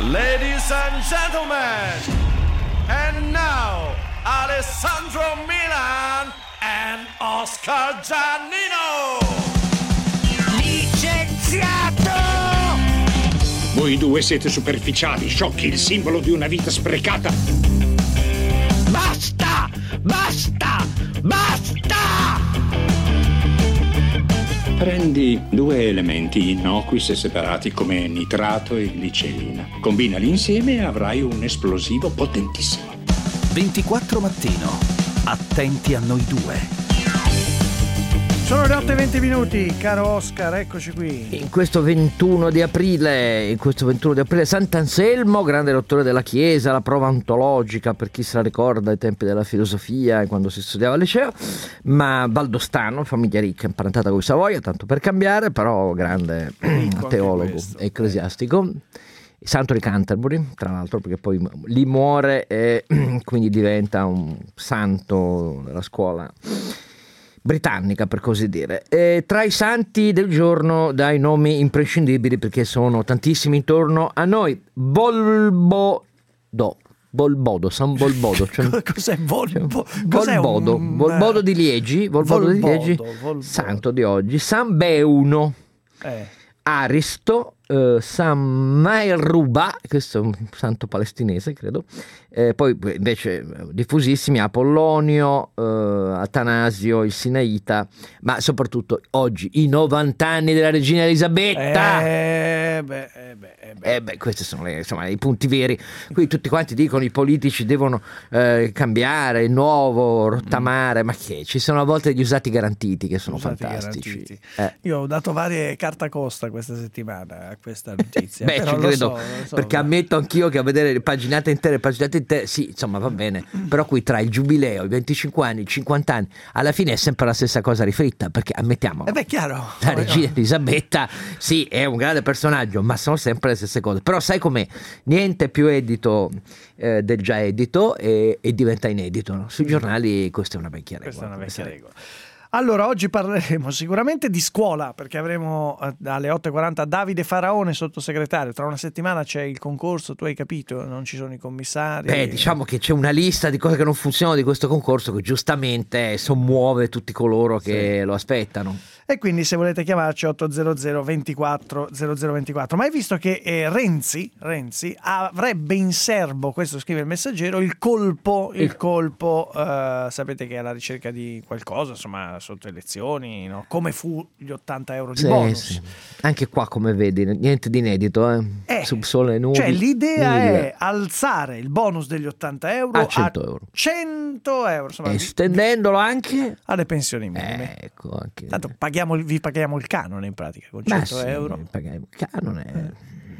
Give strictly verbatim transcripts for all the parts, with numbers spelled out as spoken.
Ladies and gentlemen, and now Alessandro Milan and Oscar Giannino. Licenziato! Voi due siete superficiali, sciocchi, il simbolo di una vita sprecata. Basta! Basta! Basta! Prendi due elementi innocui se separati come nitrato e glicerina. Combinali insieme e avrai un esplosivo potentissimo. ventiquattro Mattino. Attenti a noi due. Sono le otto e venti minuti, caro Oscar, eccoci qui. In questo ventuno di aprile, in questo ventuno di aprile, Sant'Anselmo, grande dottore della Chiesa, la prova ontologica per chi se la ricorda ai tempi della filosofia, quando si studiava al liceo, ma valdostano, famiglia ricca, imparentata con i Savoia, tanto per cambiare, però grande teologo, ecclesiastico. Santo di Canterbury, tra l'altro, perché poi lì muore e quindi diventa un santo della scuola britannica, per così dire. E tra i santi del giorno dai nomi imprescindibili, perché sono tantissimi intorno a noi. Bolbodo, Bolbodo, San Bolbodo. Cioè, cos'è Volbo? Cioè, Cos'è Volbodo, un... Volbodo di Liegi, Volbodo, Volbodo, di Liegi, Volbodo. santo di oggi. San Beuno, Eh. Aristo, eh, San Maelruba, questo è un santo palestinese credo, eh, poi invece diffusissimi Apollonio, eh, Atanasio, il Sinaita, ma soprattutto oggi i novanta anni della regina Elisabetta. Eh beh, eh beh, eh beh. Eh beh, questi sono le, insomma, i punti veri. Qui tutti quanti dicono i politici devono eh, cambiare, il nuovo, rottamare, ma che ci sono a volte gli usati garantiti che sono Usati fantastici. Eh. Io ho dato varie carta costa questa settimana a questa notizia. Beh, però ci lo credo, so, lo so, perché ma... ammetto anch'io che a vedere le paginate intere, paginate intere, sì, insomma va bene, però qui tra il giubileo, i venticinque anni, i cinquanta anni, alla fine è sempre la stessa cosa rifritta, perché ammettiamo, Eh beh, chiaro. la regina Elisabetta, sì, è un grande personaggio, ma sono sempre le stesse cose. Però sai com'è? Niente più edito eh, del già edito e, e diventa inedito, no? Sui giornali questa è una vecchia regola. Questa è una vecchia sai. regola. Allora, oggi parleremo sicuramente di scuola, perché avremo eh, alle otto e quaranta Davide Faraone, sottosegretario. Tra una settimana c'è il concorso, tu hai capito, non ci sono i commissari. Beh, diciamo che c'è una lista di cose che non funzionano di questo concorso che giustamente sommuove tutti coloro che Sì. lo aspettano. E quindi se volete chiamarci ottocento ventiquattro zero zero ventiquattro. Ma hai visto che eh, Renzi, Renzi avrebbe in serbo, questo scrive il Messaggero, il colpo, il Il- colpo, eh, sapete che è alla ricerca di qualcosa, insomma, sotto elezioni, no? Come fu gli ottanta euro di Sì, bonus. sì. Anche qua, come vedi, niente di inedito, eh? Eh, Subsole e nubi. Cioè l'idea mille. è alzare il bonus degli ottanta euro A cento euro. cento euro, insomma, vi- Estendendolo anche alle pensioni minime. eh, ecco anche Tanto paghiamo, il- vi paghiamo il canone in pratica con Ma cento sì, euro. paghiamo il canone.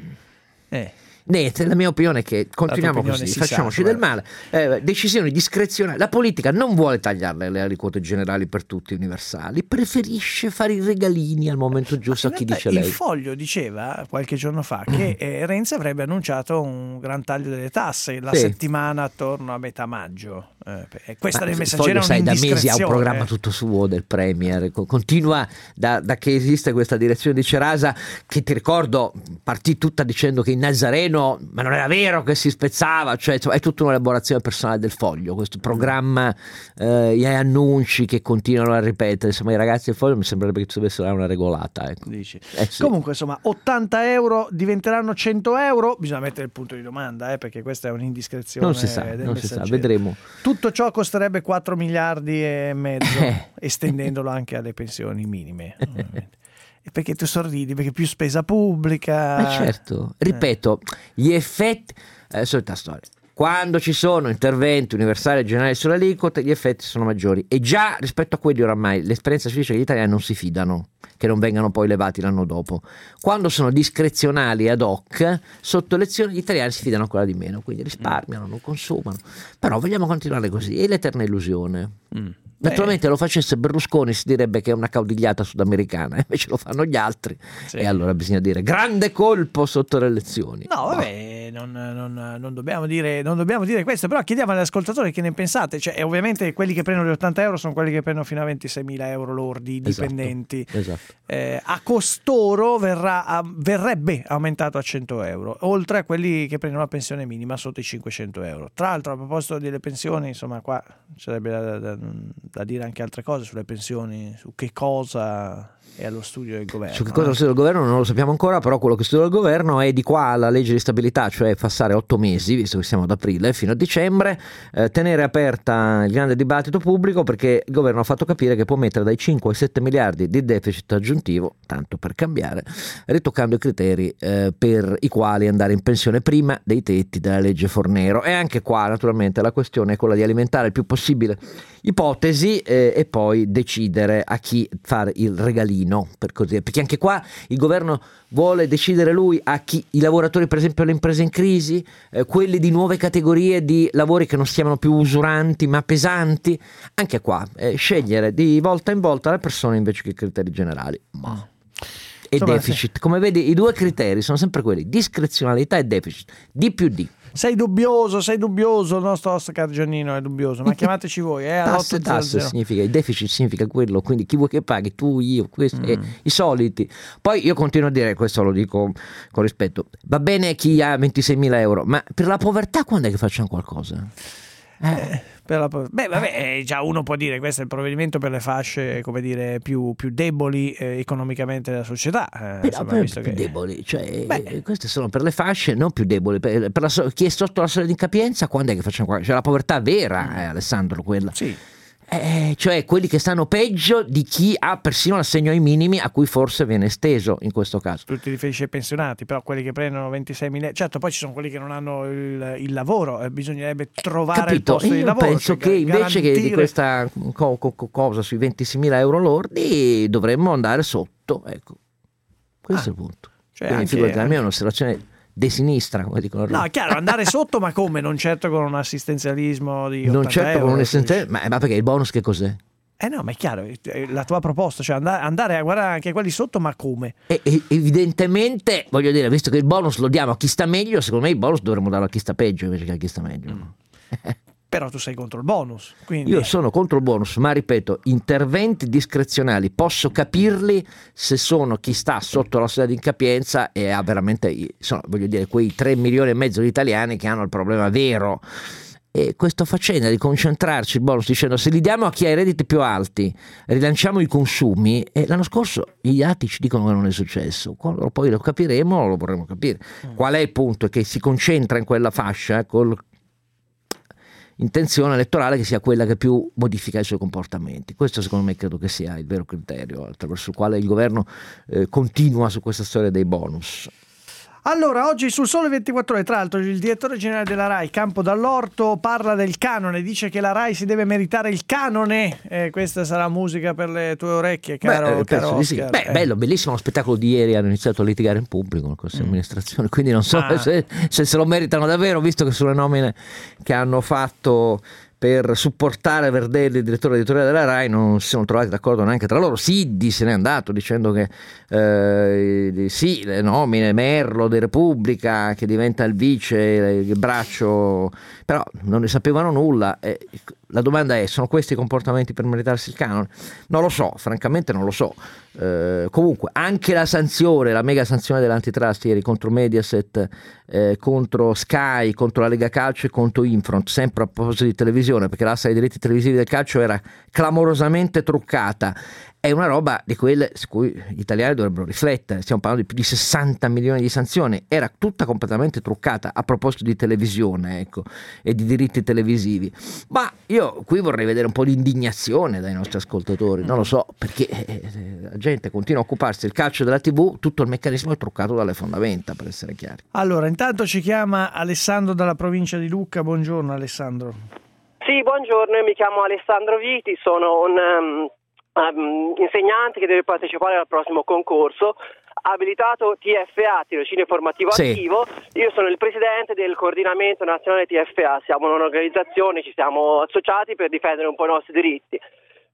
Eh. Niente, la mia opinione è che continuiamo opinione così, si facciamoci sa, del guarda. male. Eh, decisioni discrezionali. La politica non vuole tagliare le aliquote generali per tutti universali, preferisce fare i regalini al momento giusto a In chi realtà dice il lei. Foglio diceva qualche giorno fa che eh, Renzi avrebbe annunciato un gran taglio delle tasse la Sì. settimana attorno a metà maggio. Eh, e questa Ma nel il Messaggero Foglio, è sai, da mesi ha un un'indiscrezione. programma tutto suo del Premier, co- continua da, da che esiste questa direzione di Cerasa, che ti ricordo partì tutta dicendo che in Nazareno, ma non era vero che si spezzava, cioè insomma, è tutta un'elaborazione personale del Foglio, questo programma, eh, gli annunci che continuano a ripetere, insomma i ragazzi del Foglio mi sembrerebbe che ci dovesse dare una regolata, ecco. Dici. Eh sì. Comunque insomma ottanta euro diventeranno cento euro, bisogna mettere il punto di domanda, eh, perché questa è un'indiscrezione Non si sa, del non si sa, Messaggero. vedremo. Tutto ciò costerebbe quattro miliardi e mezzo, Eh. estendendolo anche alle pensioni minime, ovviamente. E perché tu sorridi? Perché più spesa pubblica. Ma certo, ripeto, gli effetti, eh, solita storia. Quando ci sono interventi universali e generali sulle aliquote, gli effetti sono maggiori. E già rispetto a quelli oramai l'esperienza ci dice che gli italiani non si fidano che non vengano poi levati l'anno dopo. Quando sono discrezionali ad hoc, sotto elezioni gli italiani si fidano ancora di meno, quindi risparmiano, non consumano. Però vogliamo continuare così, è l'eterna illusione. Mm. Naturalmente lo facesse Berlusconi si direbbe che è una caudigliata sudamericana, invece lo fanno gli altri, sì. E allora bisogna dire grande colpo sotto le elezioni. No, vabbè, non, non, non, dobbiamo dire, non dobbiamo dire questo, però chiediamo agli ascoltatori che ne pensate, cioè, e ovviamente quelli che prendono gli ottanta euro sono quelli che prendono fino a ventiseimila euro lordi dipendenti. Esatto, esatto. Eh, a costoro verrà, a, verrebbe aumentato a cento euro, oltre a quelli che prendono la pensione minima sotto i cinquecento euro. Tra l'altro, a proposito delle pensioni, insomma, qua sarebbe da, da, da dire anche altre cose sulle pensioni, su che cosa è allo studio del governo. Su che cosa è allo studio del governo non lo sappiamo ancora, però quello che studia il governo è di qua alla legge di stabilità, cioè passare otto mesi, visto che siamo ad aprile, fino a dicembre, eh, tenere aperta il grande dibattito pubblico, perché il governo ha fatto capire che può mettere dai cinque ai sette miliardi di deficit aggiuntivo, tanto per cambiare, ritoccando i criteri eh, per i quali andare in pensione prima dei tetti della legge Fornero. E anche qua naturalmente la questione è quella di alimentare il più possibile ipotesi eh, e poi decidere a chi fare il regalino, per così dire, perché anche qua il governo vuole decidere lui a chi, i lavoratori per esempio le imprese in crisi, eh, quelli di nuove categorie di lavori che non si chiamano più usuranti ma pesanti, anche qua eh, scegliere di volta in volta le persone invece che i criteri generali. Ma e insomma, deficit, sì. Come vedi i due criteri sono sempre quelli, discrezionalità e deficit, D più D. Sei dubbioso, sei dubbioso, il nostro Oscar Giannino è dubbioso, ma chiamateci voi. Eh, tasse, tasse significa, il deficit significa quello, quindi chi vuoi che paghi, tu, io, questi, mm. eh, i soliti. Poi io continuo a dire, questo lo dico con rispetto, va bene chi ha ventiseimila euro, ma per la povertà quando è che facciamo qualcosa? Eh. Eh, per la, beh, vabbè, già uno può dire questo è il provvedimento per le fasce, come dire, più, più deboli eh, economicamente della società. Eh, Però insomma, per visto più che... deboli, cioè beh, queste sono per le fasce non più deboli, per, per la, chi è sotto la soglia di incapienza, quando è che facciamo qua? Cioè la povertà vera, eh, Alessandro, quella. Sì. Eh, cioè quelli che stanno peggio di chi ha persino l'assegno ai minimi, a cui forse viene esteso in questo caso. Tu ti riferisci ai pensionati, però quelli che prendono ventiseimila, certo, poi ci sono quelli che non hanno il, il lavoro, eh, bisognerebbe trovare Capito? il posto Io di lavoro. penso cioè, che invece garantire... che di questa co- co- cosa sui ventiseimila euro lordi dovremmo andare sotto, ecco, questo ah, è il punto. Cioè Quindi anche, figurati, la anche... mia è un'osservazione de sinistra, come dicono. No, chiaro, andare sotto, ma come? Non certo con un assistenzialismo di ottanta non certo euro, con un assistenzialismo, ma, ma perché il bonus che cos'è? Eh no, ma è chiaro, la tua proposta, cioè andare, andare a guardare anche quelli sotto, ma come? E, e, evidentemente, voglio dire, visto che il bonus lo diamo a chi sta meglio, secondo me il bonus dovremmo darlo a chi sta peggio invece che a chi sta meglio. Mm. Però tu sei contro il bonus. Quindi... Io sono contro il bonus, ma ripeto, interventi discrezionali posso capirli se sono chi sta sotto la soglia di incapienza e ha veramente, sono, voglio dire, quei tre milioni e mezzo di italiani che hanno il problema vero. E questa faccenda di concentrarci il bonus dicendo se li diamo a chi ha i redditi più alti rilanciamo i consumi, e l'anno scorso gli dati ci dicono che non è successo, quando poi lo capiremo lo vorremmo capire. Mm. Qual è il punto? È che si concentra in quella fascia eh, con intenzione elettorale che sia quella che più modifica i suoi comportamenti. Questo secondo me credo che sia il vero criterio attraverso il quale il governo eh, continua su questa storia dei bonus. Allora, oggi sul Sole ventiquattro Ore, tra l'altro, il direttore generale della RAI, Campo Dall'Orto, parla del canone, dice che la RAI si deve meritare il canone. Eh, questa sarà musica per le tue orecchie, caro, Beh, caro Oscar. Sì. Beh, eh. bello, bellissimo, lo spettacolo di ieri hanno iniziato a litigare in pubblico con questa mm. amministrazione, quindi non so ah. se, se se lo meritano davvero, visto che sulle nomine che hanno fatto per supportare Verdelli, il direttore editoriale della RAI, non si sono trovati d'accordo neanche tra loro. Siddi se n'è andato dicendo che eh, sì, le nomine, Merlo di Repubblica che diventa il vice, il braccio, però non ne sapevano nulla. Eh, la domanda è, sono questi i comportamenti per meritarsi il canone? Non lo so, francamente non lo so. Eh, comunque anche la sanzione, la mega sanzione dell'antitrust ieri contro Mediaset, eh, contro Sky, contro la Lega Calcio e contro Infront, sempre a proposito di televisione, perché l'asta dei diritti televisivi del calcio era clamorosamente truccata. È una roba di quelle su cui gli italiani dovrebbero riflettere. Stiamo parlando di più di sessanta milioni di sanzioni, era tutta completamente truccata a proposito di televisione, ecco, e di diritti televisivi. Ma io qui vorrei vedere un po' di indignazione dai nostri ascoltatori, non lo so, perché eh, la gente continua a occuparsi del calcio e della tivù, tutto il meccanismo è truccato dalle fondamenta, per essere chiari. Allora, intanto ci chiama Alessandro dalla provincia di Lucca. Buongiorno Alessandro. Sì, buongiorno, io mi chiamo Alessandro Viti, sono un um, um, insegnante che deve partecipare al prossimo concorso, abilitato T F A, tirocinio formativo sì. attivo. Io sono il presidente del coordinamento nazionale T F A, siamo un'organizzazione, ci siamo associati per difendere un po' i nostri diritti.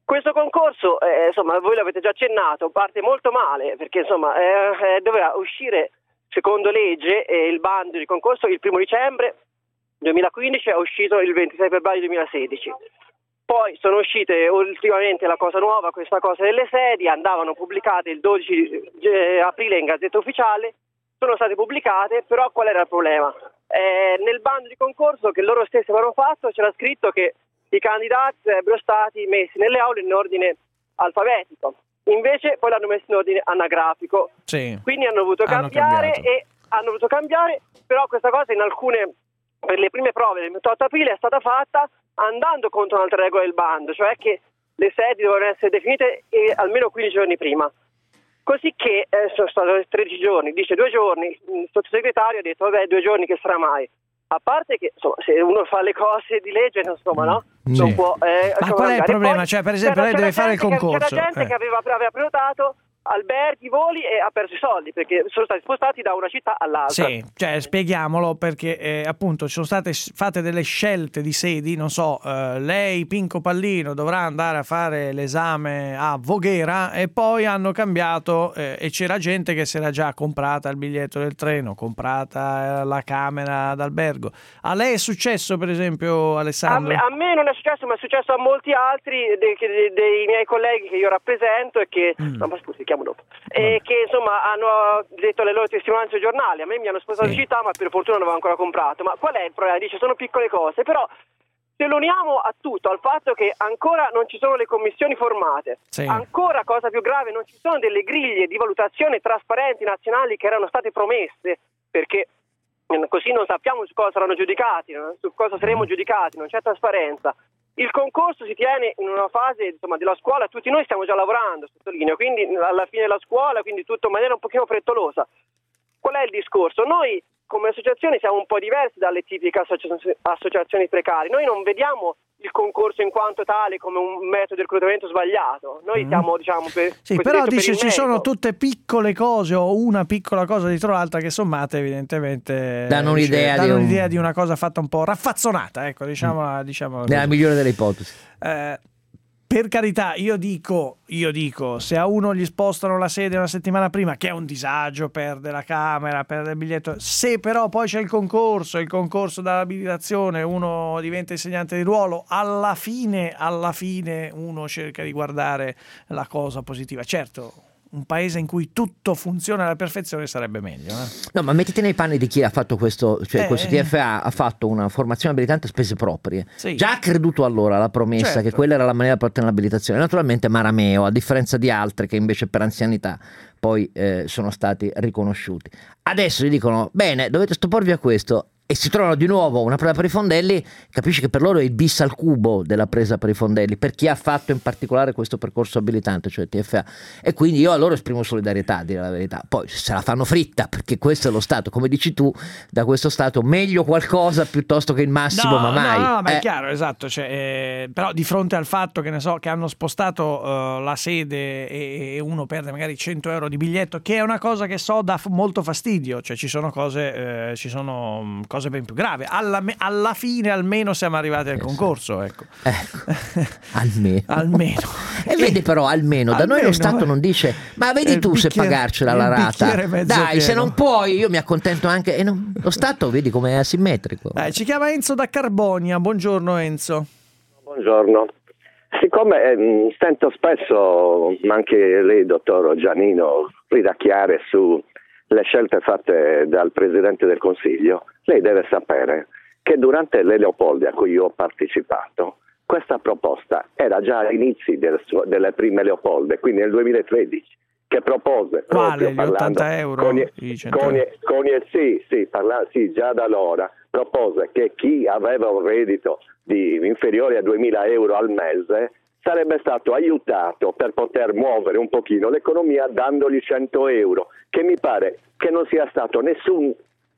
Questo concorso, eh, insomma, voi l'avete già accennato, parte molto male, perché insomma eh, eh, doveva uscire secondo legge eh, il bando di concorso il primo dicembre duemilaquindici, è uscito il ventisei febbraio duemilasedici. Poi sono uscite ultimamente la cosa nuova, questa cosa delle sedi, andavano pubblicate il dodici aprile in Gazzetta Ufficiale, sono state pubblicate, però qual era il problema? Eh, nel bando di concorso che loro stessi avevano fatto c'era scritto che i candidati sarebbero stati messi nelle aule in ordine alfabetico, invece poi l'hanno messo in ordine anagrafico, sì. Quindi hanno dovuto hanno cambiare cambiato. e hanno dovuto cambiare, però questa cosa in alcune, per le prime prove del ventotto aprile è stata fatta andando contro un'altra regola del bando, cioè che le sedi dovevano essere definite eh, almeno quindici giorni prima. Così che eh, sono stati tredici giorni, dice due giorni, il sottosegretario ha detto vabbè due giorni che sarà mai. A parte che insomma, se uno fa le cose di legge, insomma, no? Sì. Non può. Eh, Ma qual è il problema? poi, cioè, per esempio, lei deve fare il concorso. C'era gente eh. che aveva, aveva prenotato alberghi, voli e ha perso i soldi perché sono stati spostati da una città all'altra. Sì, cioè spieghiamolo perché eh, appunto ci sono state fatte delle scelte di sedi, non so, eh, lei Pinco Pallino dovrà andare a fare l'esame a Voghera e poi hanno cambiato eh, e c'era gente che si era già comprata il biglietto del treno, comprata eh, la camera d'albergo. A lei è successo per esempio, Alessandro? A me, a me non è successo, ma è successo a molti altri dei, dei, dei miei colleghi che io rappresento e che mm. no, ma scusi, chiamo dopo. E che insomma hanno detto le loro testimonianze ai giornali. A me mi hanno spostato sì. di città, ma per fortuna non avevo ancora comprato. Ma qual è il problema? Dice sono piccole cose, però se lo uniamo a tutto, al fatto che ancora non ci sono le commissioni formate, sì. ancora cosa più grave, non ci sono delle griglie di valutazione trasparenti nazionali che erano state promesse, perché così non sappiamo su cosa saranno giudicati, su cosa saremo giudicati, non c'è trasparenza. Il concorso si tiene in una fase insomma, della scuola, tutti noi stiamo già lavorando, sottolineo, quindi alla fine della scuola, quindi tutto in maniera un pochino frettolosa. Qual è il discorso? Noi come associazioni siamo un po' diversi dalle tipiche associ- associazioni precarie. Noi non vediamo il concorso in quanto tale come un metodo di reclutamento sbagliato. Noi siamo, diciamo, per sì, però dice per ci merito. sono tutte piccole cose o una piccola cosa dietro l'altra che sommate evidentemente danno un'idea, dice, danno di, un'idea un... di una cosa fatta un po' raffazzonata, ecco, diciamo, diciamo nella migliore delle ipotesi. Eh, per carità, io dico, io dico, se a uno gli spostano la sede una settimana prima, che è un disagio, perde la camera, perde il biglietto, se però poi c'è il concorso, il concorso dall'abilitazione, uno diventa insegnante di ruolo, alla fine, alla fine uno cerca di guardare la cosa positiva. Certo, un paese in cui tutto funziona alla perfezione sarebbe meglio. Eh? No, ma mettiti nei panni di chi ha fatto questo, cioè eh, questo T F A ha fatto una formazione abilitante a spese proprie. Sì. Già ha creduto allora alla promessa certo. che quella era la maniera per ottenere l'abilitazione. Naturalmente Marameo, a differenza di altri che invece per anzianità poi eh, sono stati riconosciuti. Adesso gli dicono, bene, dovete stopporvi a questo. E si trovano di nuovo una presa per i fondelli, capisci che per loro è il bis al cubo della presa per i fondelli, per chi ha fatto in particolare questo percorso abilitante, cioè T F A. E quindi io a loro esprimo solidarietà, a dire la verità. Poi se la fanno fritta, perché questo è lo Stato, come dici tu, da questo Stato meglio qualcosa piuttosto che il massimo, no, ma mai. No, no, ma eh. è chiaro, esatto. Cioè, eh, però di fronte al fatto che ne so che hanno spostato uh, la sede e, e uno perde magari cento euro di biglietto, che è una cosa che so dà f- molto fastidio, cioè ci sono cose, eh, ci sono um, cose ben più gravi. Alla, alla fine almeno siamo arrivati al eh, concorso, ecco. ecco. almeno. almeno. E vedi però, almeno, da almeno, noi lo Stato non dice, ma vedi tu se pagarcela la rata. Dai, pieno. Se non puoi, io mi accontento anche. E non, lo Stato, vedi com'è asimmetrico. Eh, ci chiama Enzo da Carbonia. Buongiorno Enzo. Buongiorno. Siccome eh, sento spesso, ma anche lei, dottor Giannino, ridacchiare su le scelte fatte dal Presidente del Consiglio, lei deve sapere che durante le Leopoldi a cui io ho partecipato, questa proposta era già agli inizi del suo, delle prime Leopolde, quindi nel duemilatredici, che propose Quale, proprio gli ottanta euro? Con, I cento con, euro. con, sì, sì, parla, sì, già da allora propose che chi aveva un reddito di inferiore a duemila euro al mese sarebbe stato aiutato per poter muovere un pochino l'economia dandogli cento euro, che mi pare che non sia stato nessun, nessun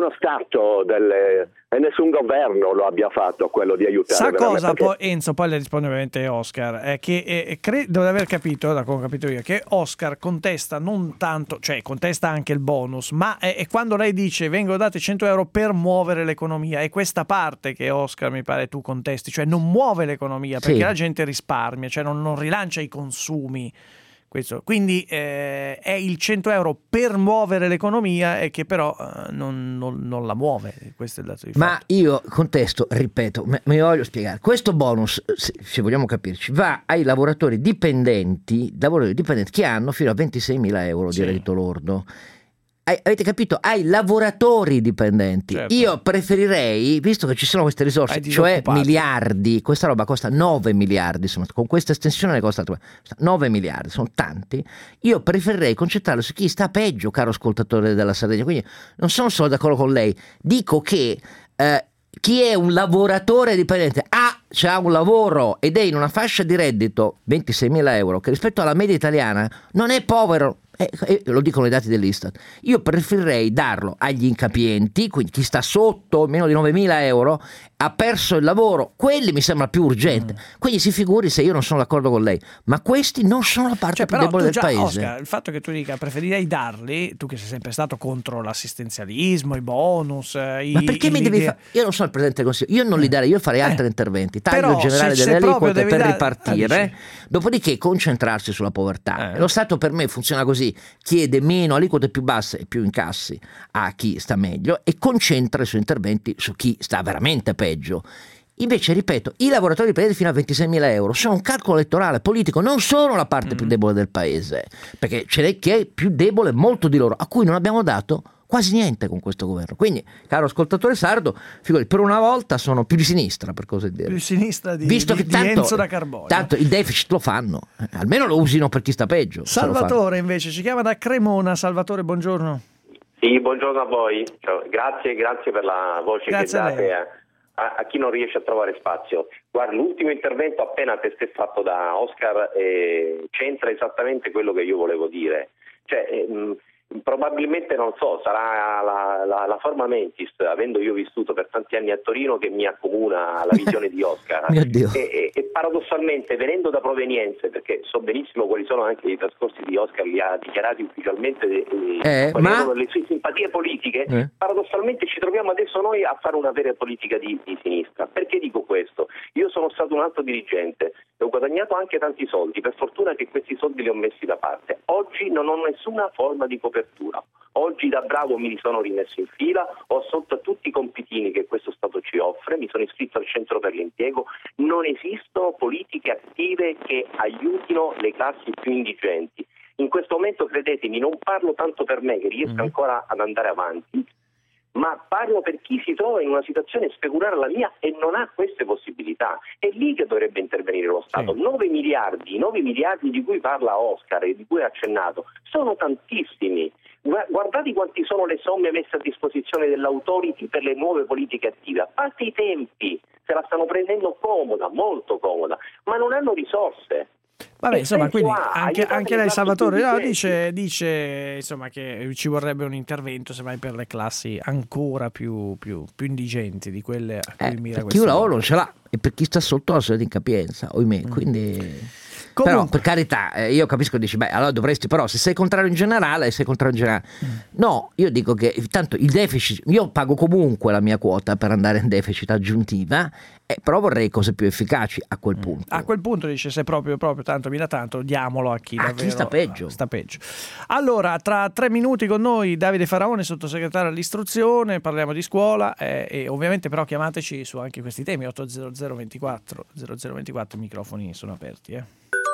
sono stato delle e nessun governo lo abbia fatto quello di aiutare. Sa cosa perché... poi Enzo, poi le risponde ovviamente Oscar, è che eh, credo di aver capito, da come ho capito io, che Oscar contesta non tanto, cioè contesta anche il bonus, ma è, è quando lei dice vengono dati cento euro per muovere l'economia, è questa parte che Oscar mi pare tu contesti, cioè non muove l'economia perché sì. la gente risparmia, cioè non, non rilancia i consumi. Questo. Quindi eh, è il cento euro per muovere l'economia e che però eh, non, non, non la muove. Questo è il dato di Ma fatto. io contesto, ripeto, me, me voglio spiegare. Questo bonus, se, se vogliamo capirci, va ai lavoratori dipendenti, lavoratori dipendenti che hanno fino a ventiseimila euro Sì. di reddito lordo. Ai, avete capito? Ai lavoratori dipendenti. Certo. Io preferirei, visto che ci sono queste risorse, Ai cioè disoccupati. miliardi, questa roba costa nove miliardi, insomma, con questa estensione ne costa nove miliardi, sono tanti. Io preferirei concentrarlo su chi sta peggio, caro ascoltatore della Sardegna. Quindi non sono solo d'accordo con lei, dico che eh, chi è un lavoratore dipendente ha, c'ha un lavoro ed è in una fascia di reddito ventiseimila euro, che rispetto alla media italiana non è povero. Eh, eh, lo dicono i dati dell'Istat. Io preferirei darlo agli incapienti, quindi chi sta sotto meno di novemila euro, ha perso il lavoro, quelli mi sembra più urgente. Mm. Quindi si figuri se io non sono d'accordo con lei, ma questi non sono la parte Cioè, più però debole tu del già, paese. Oscar, il fatto che tu dica preferirei darli, tu che sei sempre stato contro l'assistenzialismo, i bonus, i, ma perché i mi devi l'idea- fare? Io non sono il presidente del Consiglio, io non li darei, io farei altri Eh, interventi, taglio però generale se- se delle proprio aliquote devi per dare- ripartire, ah, dici. dopodiché concentrarsi sulla povertà. Eh. Lo Stato per me funziona così, chiede meno aliquote più basse e più incassi a chi sta meglio e concentra i suoi interventi su chi sta veramente peggio. Invece, ripeto, i lavoratori dipendenti fino a ventiseimila euro sono un calcolo elettorale politico, non sono la parte Mm. più debole del paese, perché ce n'è chi è più debole molto di loro, a cui non abbiamo dato quasi niente con questo governo. Quindi, caro ascoltatore sardo, figurati, per una volta sono più di sinistra, per così dire. più sinistra di, Visto di, che di tanto, Enzo da Carbonio. tanto il deficit lo fanno, eh, almeno lo usino per chi sta peggio. se lo fanno. Salvatore invece ci chiama da Cremona. Salvatore, buongiorno. Sì, buongiorno a voi. Ciao. Grazie, grazie per la voce Grazie che a date lei. a, a, a chi non riesce a trovare spazio. Guarda, l'ultimo intervento appena testé fatto da Oscar eh, c'entra esattamente quello che io volevo dire. Cioè, ehm, probabilmente, non so, sarà la, la, la forma mentis, avendo io vissuto per tanti anni a Torino, che mi accomuna alla visione di Oscar. Mio Dio. E, e, e paradossalmente, venendo da provenienze, perché so benissimo quali sono anche i trascorsi di Oscar, li ha dichiarati ufficialmente eh, Eh, quali ma- erano le sue simpatie politiche, Eh. paradossalmente ci troviamo adesso noi a fare una vera politica di, di sinistra. Perché dico questo? Io sono stato un alto dirigente e ho guadagnato anche tanti soldi, per fortuna che questi soldi li ho messi da parte. Oggi non ho nessuna forma di copertura. Oggi da bravo mi sono rimesso in fila, ho assolto tutti i compitini che questo Stato ci offre, mi sono iscritto al centro per l'impiego, non esistono politiche attive che aiutino le classi più indigenti. In questo momento, credetemi, non parlo tanto per me che riesco ancora ad andare avanti, ma parlo per chi si trova in una situazione speculare alla mia e non ha queste possibilità. È lì che dovrebbe intervenire lo Stato. Sì. nove miliardi, nove miliardi di cui parla Oscar e di cui ha accennato, sono tantissimi. Gua- Guardate quanti sono le somme messe a disposizione dell'autority per le nuove politiche attive. A parte i tempi, se la stanno prendendo comoda, molto comoda, ma non hanno risorse. Vabbè, Che insomma, senso quindi ha? anche, Aiutate anche le lei, classi Salvatore, più no, indigenti. dice, dice insomma che ci vorrebbe un intervento semmai per le classi ancora più, più, più indigenti di quelle a cui Eh, mira per chi questo un lavoro non governo. ce l'ha e per chi sta sotto la soglia di incapienza, ohimè, quindi... Però Comunque. per carità, eh, io capisco, dici, beh, allora dovresti, però se sei contrario in generale, sei contrario in generale. No, io dico che tanto il deficit, io pago comunque la mia quota per andare in deficit aggiuntiva, eh, però vorrei cose più efficaci a quel punto. A quel punto dice se proprio, proprio tanto mi da tanto, diamolo a chi A chi davvero sta peggio. sta peggio. Allora, tra tre minuti con noi Davide Faraone, sottosegretario all'istruzione, parliamo di scuola eh, e ovviamente però chiamateci su anche questi temi. Otto zero zero ventiquattro zero zero ventiquattro, i microfoni sono aperti. Eh.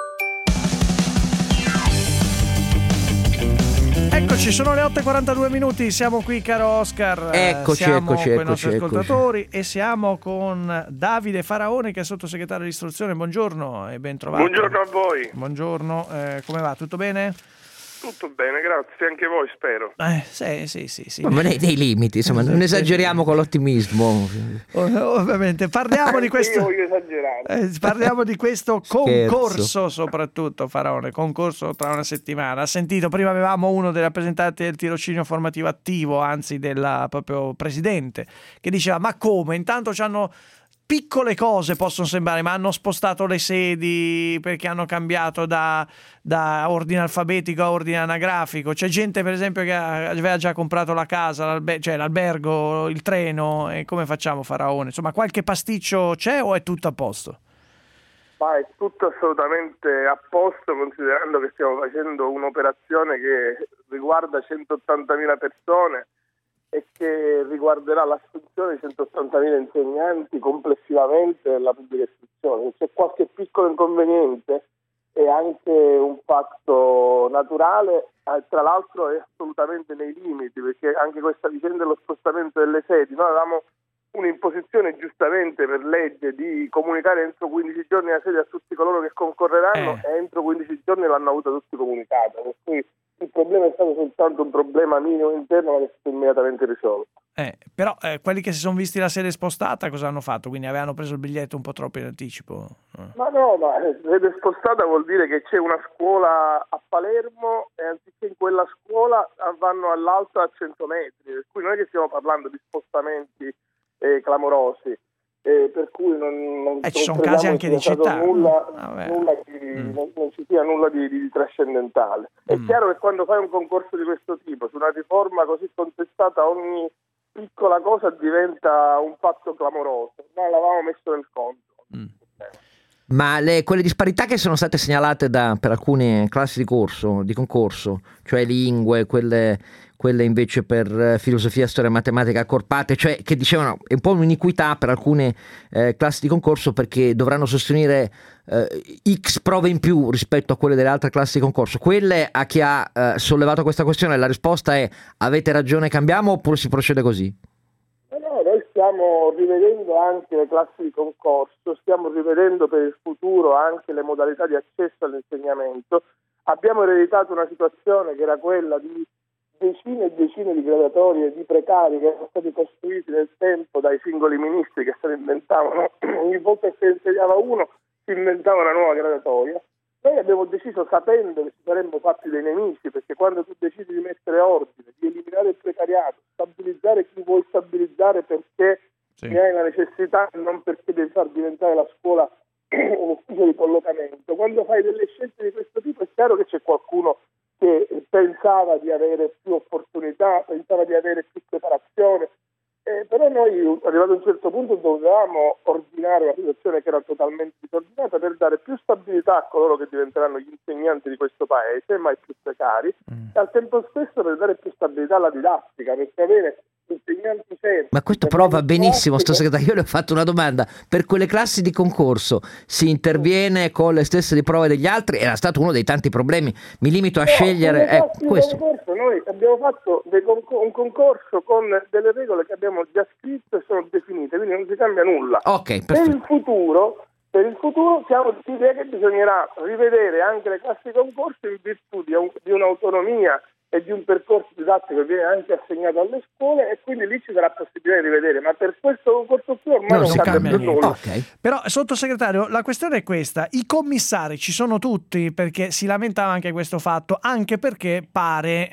Eccoci, sono le otto e quarantadue minuti, siamo qui caro Oscar, eh, Eccoci, siamo eccoci, con i eccoci, nostri eccoci. ascoltatori e siamo con Davide Faraone che è sottosegretario all'istruzione. Buongiorno e ben trovato. Buongiorno a voi. Buongiorno, eh, come va? Tutto bene? Tutto bene, grazie, anche voi spero. Eh, sì, sì, sì, sì. Ma nei, nei limiti, insomma, non esageriamo con l'ottimismo. Ovviamente, parliamo di questo. Io voglio esagerare. Eh, parliamo di questo Scherzo. concorso, soprattutto Faraone, concorso tra una settimana. Ha sentito, prima avevamo uno dei rappresentanti del tirocinio formativo attivo, anzi del proprio presidente, che diceva: ma come? Intanto ci hanno piccole cose, possono sembrare, ma hanno spostato le sedi perché hanno cambiato da, da ordine alfabetico a ordine anagrafico. C'è gente, per esempio, che aveva già comprato la casa, l'albe- cioè l'albergo, il treno. E come facciamo, Faraone? Insomma, qualche pasticcio c'è o è tutto a posto? Ma è tutto assolutamente a posto, considerando che stiamo facendo un'operazione che riguarda centottantamila persone e che riguarderà l'assunzione di centottantamila insegnanti complessivamente nella pubblica istruzione. Se c'è qualche piccolo inconveniente è anche un fatto naturale, eh, tra l'altro è assolutamente nei limiti, perché anche questa vicenda dello spostamento delle sedi, noi avevamo un'imposizione giustamente per legge di comunicare entro quindici giorni la sede a tutti coloro che concorreranno, eh. e entro quindici giorni l'hanno avuta tutti comunicata, per cui il problema è stato soltanto un problema minimo interno, ma che è stato immediatamente risolto. Eh, però eh, quelli che si sono visti la sede spostata cosa hanno fatto? Quindi avevano preso il biglietto un po' troppo in anticipo? Eh. Ma no, ma sede spostata vuol dire che c'è una scuola a Palermo e anziché in quella scuola vanno all'altra a cento metri, per cui non è che stiamo parlando di spostamenti eh, clamorosi. Eh, per cui non, non eh, ci sono casi anche di città, nulla, ah, nulla di, mm. non, non ci sia nulla di, di trascendentale. È mm. chiaro che quando fai un concorso di questo tipo, su una riforma così contestata, ogni piccola cosa diventa un fatto clamoroso. Noi l'avevamo messo nel conto. Mm. Ma le, quelle disparità che sono state segnalate da, per alcune classi di corso, di concorso, cioè lingue, quelle, quelle invece per filosofia, storia e matematica accorpate, cioè che dicevano è un po' un'iniquità per alcune eh, classi di concorso perché dovranno sostenere eh, X prove in più rispetto a quelle delle altre classi di concorso. Quelle a chi ha eh, sollevato questa questione, la risposta è: avete ragione, cambiamo, oppure si procede così? No, noi stiamo rivedendo anche le classi di concorso, stiamo rivedendo per il futuro anche le modalità di accesso all'insegnamento. Abbiamo ereditato una situazione che era quella di decine e decine di graduatorie di precari che erano stati costruiti nel tempo dai singoli ministri che se ne inventavano, ogni volta che si insediava uno si inventava una nuova graduatoria. Noi abbiamo deciso, sapendo che ci saremmo fatti dei nemici, perché quando tu decidi di mettere ordine, di eliminare il precariato, stabilizzare chi vuoi stabilizzare perché sì. ne hai la necessità e non perché devi far diventare la scuola un ufficio di collocamento, quando fai delle scelte di questo tipo è chiaro che c'è qualcuno che pensava di avere più opportunità, pensava di avere più preparazione, eh, però noi arrivato a un certo punto dovevamo ordinare una situazione che era totalmente disordinata per dare più stabilità a coloro che diventeranno gli insegnanti di questo paese, mai più precari, mm. e al tempo stesso per dare più stabilità alla didattica, perché avere insegnanti certi. Ma questo però va benissimo, sottosegretario. Io le ho fatto una domanda: per quelle classi di concorso si interviene con le stesse di prove degli altri? Era stato uno dei tanti problemi, mi limito a no, scegliere eh, questo. Concorso, noi abbiamo fatto dei concor- un concorso con delle regole che abbiamo già scritto e sono definite, quindi non si cambia nulla. Ok, per il futuro Per il futuro siamo di idea che bisognerà rivedere anche le classi di concorso in virtù di, un, di un'autonomia e di un percorso didattico che viene anche assegnato alle scuole, e quindi lì ci sarà possibilità di rivedere, ma per questo concorso qui ormai non, non cambia più nulla. Okay. Però, sottosegretario, la questione è questa: i commissari ci sono tutti, perché si lamentava anche questo fatto, anche perché pare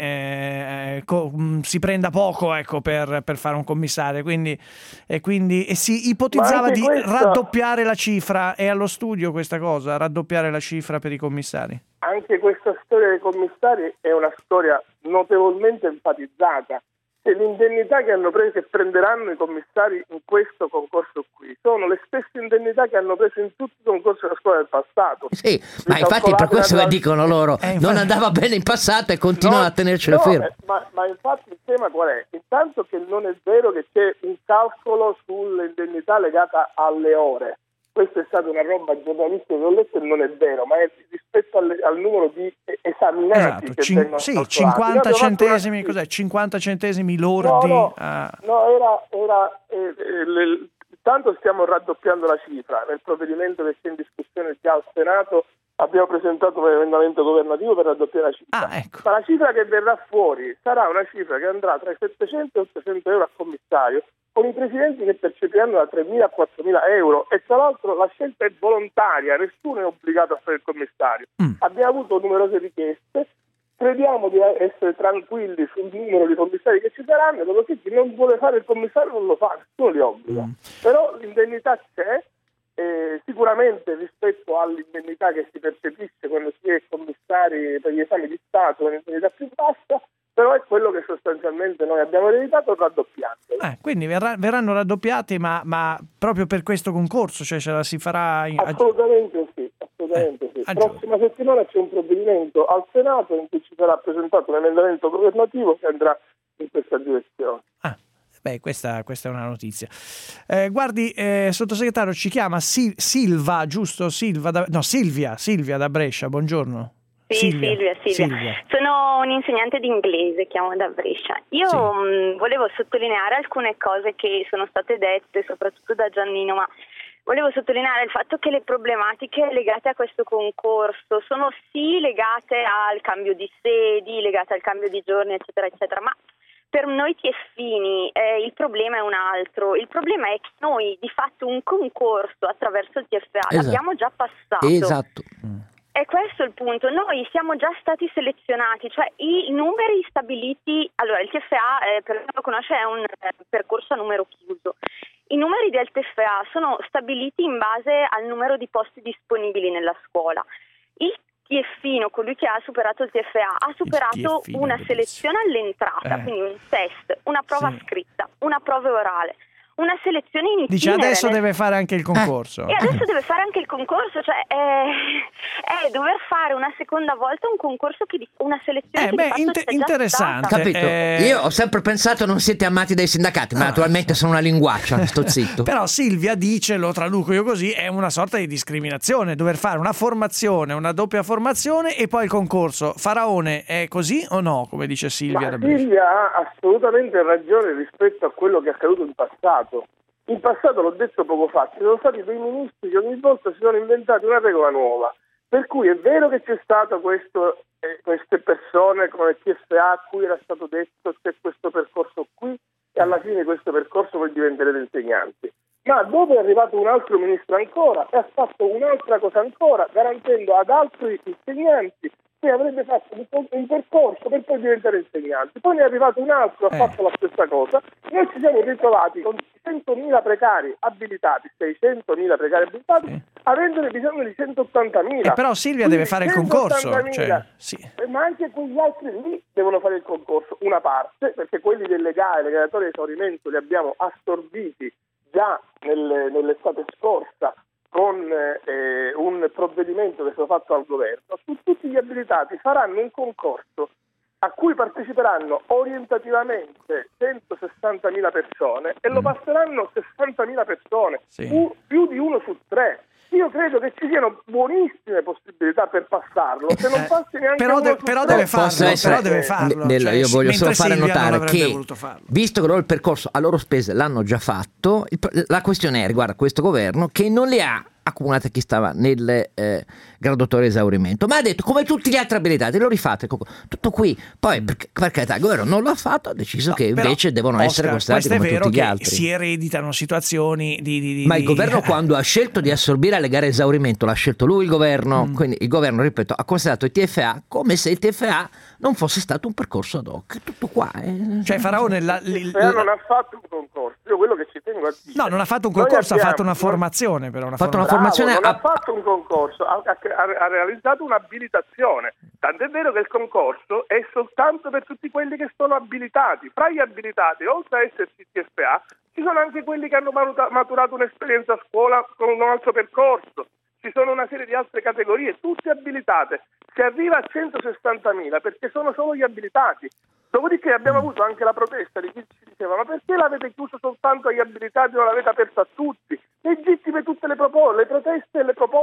eh, co- si prenda poco, ecco, per, per fare un commissario, quindi, e quindi e si ipotizzava di questa... raddoppiare la cifra. È allo studio questa cosa, raddoppiare la cifra per i commissari? Anche questa storia dei commissari è una storia notevolmente enfatizzata. Se l'indennità che hanno preso e prenderanno i commissari in questo concorso qui sono le stesse indennità che hanno preso in tutti i concorsi della scuola del passato. Sì, ma infatti per questo che dicono loro eh, non andava bene in passato e continuano no, a tenercelo no, fermo. Eh, ma, ma infatti il tema qual è? Intanto che non è vero che c'è un calcolo sull'indennità legata alle ore. Questa è stata una roba giornalistica che ho letto e non è vero, ma è rispetto alle, al numero di esaminati esatto, che cin- vengono sì, calcolati. cinquanta centesimi, cos'è? cinquanta centesimi lordi. No, no, ah. no era, era eh, eh, le, tanto stiamo raddoppiando la cifra nel provvedimento che c'è in discussione già al Senato. abbiamo presentato un emendamento governativo per raddoppiare la cifra. Ah, ecco. Ma la cifra che verrà fuori sarà una cifra che andrà tra i settecento e ottocento euro a commissario, con i presidenti che percepiranno da tremila a quattromila euro, e tra l'altro la scelta è volontaria, nessuno è obbligato a fare il commissario. Mm. Abbiamo avuto numerose richieste, crediamo di essere tranquilli sul numero di commissari che ci saranno, perché chi non vuole fare il commissario non lo fa, nessuno li obbliga. Mm. Però l'indennità c'è, eh, sicuramente rispetto all'indennità che si percepisce quando si è commissari per gli esami di Stato, è un'indennità più bassa, però è quello che sostanzialmente noi abbiamo ereditato raddoppiando. Eh, quindi verrà, verranno raddoppiati, ma, ma proprio per questo concorso, cioè ce la si farà in... Assolutamente sì, assolutamente eh, sì. Prossima settimana c'è un provvedimento al Senato in cui ci sarà presentato un emendamento governativo che andrà in questa direzione. Ah. Beh, questa, questa è una notizia. Eh, guardi, eh, sottosegretario, ci chiama Sil- Silva, giusto? Silva da, no, Silvia, Silvia da Brescia, buongiorno. Sì, Silvia, Silvia, Silvia. Silvia. Sono un'insegnante di inglese, chiamo da Brescia. Io sì. mh, volevo sottolineare alcune cose che sono state dette, soprattutto da Giannino, ma volevo sottolineare il fatto che le problematiche legate a questo concorso sono sì legate al cambio di sedi, legate al cambio di giorni, eccetera, eccetera, ma per noi TFini eh, il problema è un altro. Il problema è che noi di fatto un concorso attraverso il T F A esatto. l'abbiamo già passato. Esatto. E questo è il punto. Noi siamo già stati selezionati, cioè i numeri stabiliti. Allora, il T F A, eh, per chi non lo conosce, è un eh, percorso a numero chiuso. I numeri del T F A sono stabiliti in base al numero di posti disponibili nella scuola. Il TFino, colui che ha superato il T F A, ha superato una selezione all'entrata, eh. quindi un test, una prova sì. scritta, una prova orale, una selezione iniziale. Dice adesso nel... deve fare anche il concorso. E adesso deve fare anche il concorso, cioè è, è dover fare una seconda volta un concorso che di, una selezione eh, che beh, di fatto inter- c'è interessante. Già Capito? Eh... Io ho sempre pensato non siete amati dai sindacati, ma no, naturalmente sono una linguaccia, sto zitto. Però Silvia dice, lo traduco io così, è una sorta di discriminazione, dover fare una formazione, una doppia formazione e poi il concorso. Faraone è così o no, come dice Silvia? Ma Silvia ha assolutamente ragione rispetto a quello che è accaduto in passato. In passato, l'ho detto poco fa, ci sono stati dei ministri che ogni volta si sono inventati una regola nuova, per cui è vero che c'è stato questo, eh, queste persone come T F A a cui era stato detto c'è questo percorso qui e alla fine questo percorso voi diventerete insegnanti, ma dopo è arrivato un altro ministro ancora e ha fatto un'altra cosa ancora, garantendo ad altri insegnanti che avrebbe fatto un percorso per poi diventare insegnanti. Poi ne è arrivato un altro, ha eh. fatto la stessa cosa. Noi ci siamo ritrovati con centomila precari abilitati, seicentomila precari abilitati, eh. avendone bisogno di centottantamila. Eh, però Silvia Quindi deve fare il concorso. Cioè, sì. Ma anche quegli altri lì devono fare il concorso, una parte, perché quelli del legale, le graduatorie di esaurimento li abbiamo assorbiti già nel, nell'estate scorsa, con eh, un provvedimento che è stato fatto al governo. Su tutti gli abilitati faranno un concorso a cui parteciperanno orientativamente centosessantamila persone e lo passeranno sessantamila persone, sì. u- più di uno su tre. Io credo che ci siano buonissime possibilità per passarlo, se non passi neanche però, de- uno su però tre. deve farlo, essere, però deve farlo. Nel, cioè, io voglio solo fare Silvia notare che visto che loro il percorso a loro spese l'hanno già fatto, il, la questione è riguarda questo governo che non le ha accumulate chi stava nelle eh, graduatorie esaurimento, ma ha detto come tutti gli altri abilitati lo rifate tutto qui, poi perché, perché il governo non l'ha fatto, ha deciso no, che invece devono Oscar, essere considerati come tutti gli altri. Si ereditano situazioni di, di, di ma il di... governo quando ha scelto di assorbire alle gare esaurimento l'ha scelto lui il governo, mm. quindi il governo, ripeto, ha considerato il T F A come se il T F A non fosse stato un percorso ad hoc, tutto qua eh. Cioè Faraone la, il T F A non ha fatto un concorso, io quello che ci tengo a dire, no, non ha fatto un concorso, abbiamo, ha fatto una formazione però una fatto formazione. una formazione Bravo, non a... ha fatto un concorso, ha, ha, ha realizzato un'abilitazione, tant'è vero che il concorso è soltanto per tutti quelli che sono abilitati. Fra gli abilitati, oltre a esserci T F A, ci sono anche quelli che hanno maturato un'esperienza a scuola con un altro percorso, ci sono una serie di altre categorie, tutte abilitate. Si arriva a centosessantamila perché sono solo gli abilitati. Dopodiché abbiamo avuto anche la protesta di chi ci diceva ma perché l'avete chiuso soltanto agli abilitati e non l'avete aperto a tutti? Legittime tutte le, propo- le proteste e le proposte,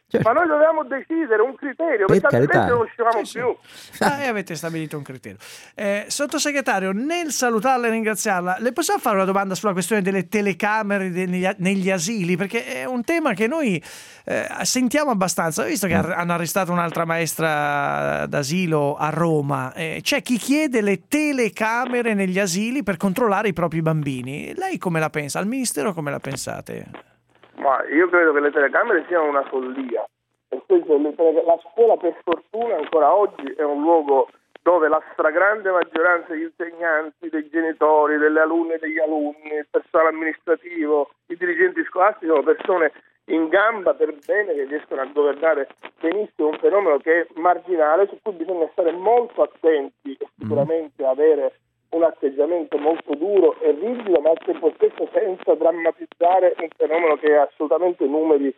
Ma noi dovevamo decidere un criterio, Per perché altrimenti carità. non uscivamo Sì, più. Ah, e avete stabilito un criterio. Eh, sottosegretario, nel salutarla e ringraziarla, le possiamo fare una domanda sulla questione delle telecamere negli, negli asili? Perché è un tema che noi eh, sentiamo abbastanza. Visto che ar- hanno arrestato un'altra maestra d'asilo a Roma, eh, c'è chi chiede le telecamere negli asili per controllare i propri bambini. Lei come la pensa? Al Ministero come la pensate? Ma io credo che le telecamere siano una follia. E questo, le tele- la scuola, per fortuna, ancora oggi è un luogo dove la stragrande maggioranza degli insegnanti, dei genitori, delle alunne e degli alunni, il personale amministrativo, i dirigenti scolastici sono persone in gamba per bene, che riescono a governare benissimo un fenomeno che è marginale, su cui bisogna stare molto attenti e sicuramente avere un atteggiamento molto duro e rigido, ma al tempo stesso senza drammatizzare un fenomeno che ha assolutamente numeri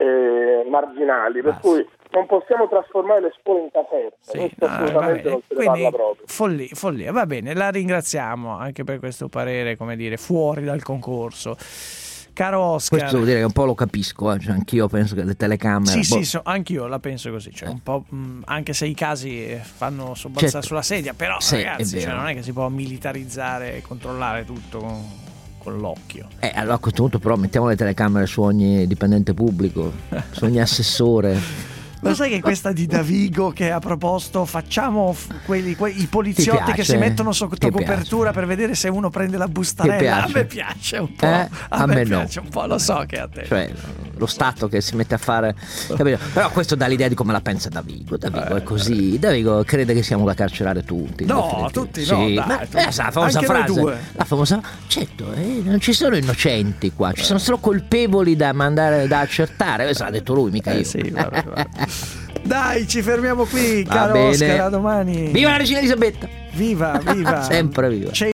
eh, marginali, per ah, cui non possiamo trasformare le scuole in caserme. Sì, no, assolutamente non se ne parla proprio. Follia, follia, va bene, la ringraziamo anche per questo parere, come dire, fuori dal concorso. Caro Oscar, questo devo dire che un po' lo capisco, eh. Cioè, anch'io penso che le telecamere sì boh. sì so, anch'io la penso così, cioè, un po', mh, anche se i casi fanno sobbalzare certo. sulla sedia, però sì, ragazzi, cioè, non è che si può militarizzare e controllare tutto con, con l'occhio. Eh, allora a questo punto però mettiamo le telecamere su ogni dipendente pubblico, su ogni assessore. Lo sai che questa di Davigo che ha proposto facciamo f- quelli, que- i poliziotti che si mettono sotto Ti copertura piace? Per vedere se uno prende la bustarella? A me piace un po', eh? a, a me, me piace no. un po', lo so che a te. Cioè lo Stato che si mette a fare, capito? Però questo dà l'idea di come la pensa Davigo. Davigo eh, è così. Davigo crede che siamo da carcerare tutti. No, tutti sì. no, dai, ma tutti. Eh, la famosa Anche frase, due. la famosa, certo, eh, non ci sono innocenti qua, ci sono solo colpevoli da mandare da accertare. Questo l'ha detto lui, mica io. Eh, sì, guarda, guarda. Dai, ci fermiamo qui, Va caro bene. Oscar, a domani. Viva la regina Elisabetta! Viva, viva. Sempre viva. C'è